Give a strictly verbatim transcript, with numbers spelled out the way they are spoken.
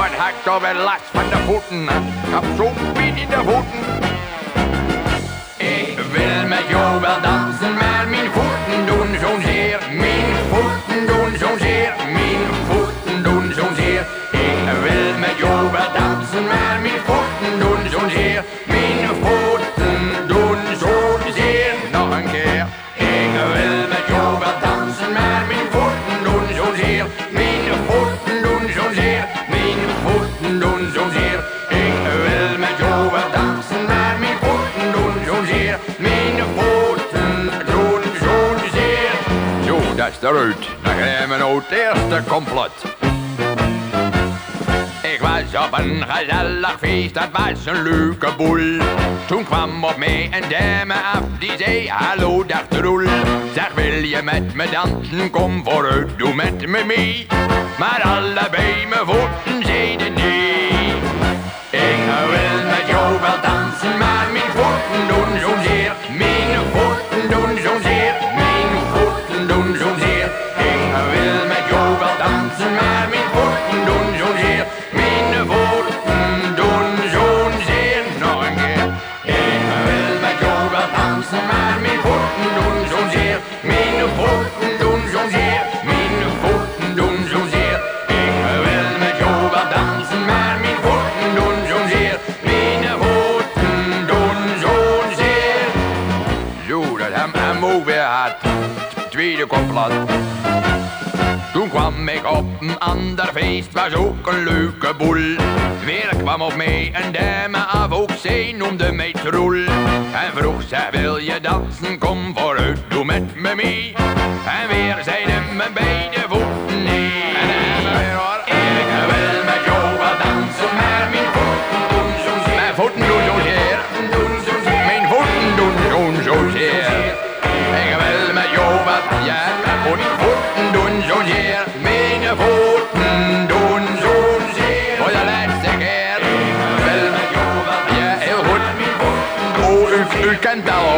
wat had ik toch wel last van de voeten. Ik heb zo'n pijn in de voeten. Ik wil met jou wel dansen, maar mijn voeten doen zo'n zeer. Mijn voeten doen zo'n zeer. Mijn voeten doen zo'n zeer. Ik wil met jou wel dansen, maar mijn voeten doen zo'n zeer. Mijn voeten doen zo'n zeer. Nog een keer. Ik wil met jou wel dansen, maar mijn voeten doen zo'n zeer. Mijn voeten doen zo'n zeer. Mijn voeten doen zo'n zeer. Ik wil met jou wel dansen, maar mijn voeten doen zo'n zeer. Mijn voeten doen zo'n zeer. Zo, dat is eruit. Dan gaan we nou het eerste complot. Ik was op een gezellig feest, dat was een leuke boel. Toen kwam op mij een dame af, die zei, hallo dag troel. Zeg, wil je met me dansen, kom vooruit, doe met me mee. Maar allebei mijn voeten zeiden nee. Ik wil met jou wel dansen, maar mijn voeten doen zo'n zeer. Mijn voeten doen zo'n zeer, mijn voeten doen zo'n zeer. Ik wil met jou wel dansen, maar mijn voeten doen zo'n zeer. Mijn voeten doen zo'n zeer. Nog een keer. Ik wil met jou wel dansen, maar mijn voeten doen zo'n zeer. Mijn voeten doen zo'n zeer. Mijn voeten doen zo'n zeer. Ik wil met jou wel dansen, maar mijn voeten doen zo'n zeer. Mijn voeten doen zo'n zeer. Zo, dat hebben we ook weer gehad. Tweede complot. Toen kwam ik op een ander feest, was ook een leuke boel. Weer kwam op mij een dame af, ook zij noemde mij Troel. En vroeg, zij wil je dansen, kom vooruit, doe met me mee. En weer zeiden mijn beide voeten nee. Ik wil met jou wel dansen, maar mijn voeten doen zo'n zeer. Mijn voeten doen zo'n zeer. Mijn voeten doen zo'n zo'n zeer. Ik wil met jou wat, ja, mijn voeten doen zo'n zeer. Mijn voeten doen zo'n zeer. Voor de laatste keer. Ik wil met jou wat, ja, heel goed. Oh, u, u kent al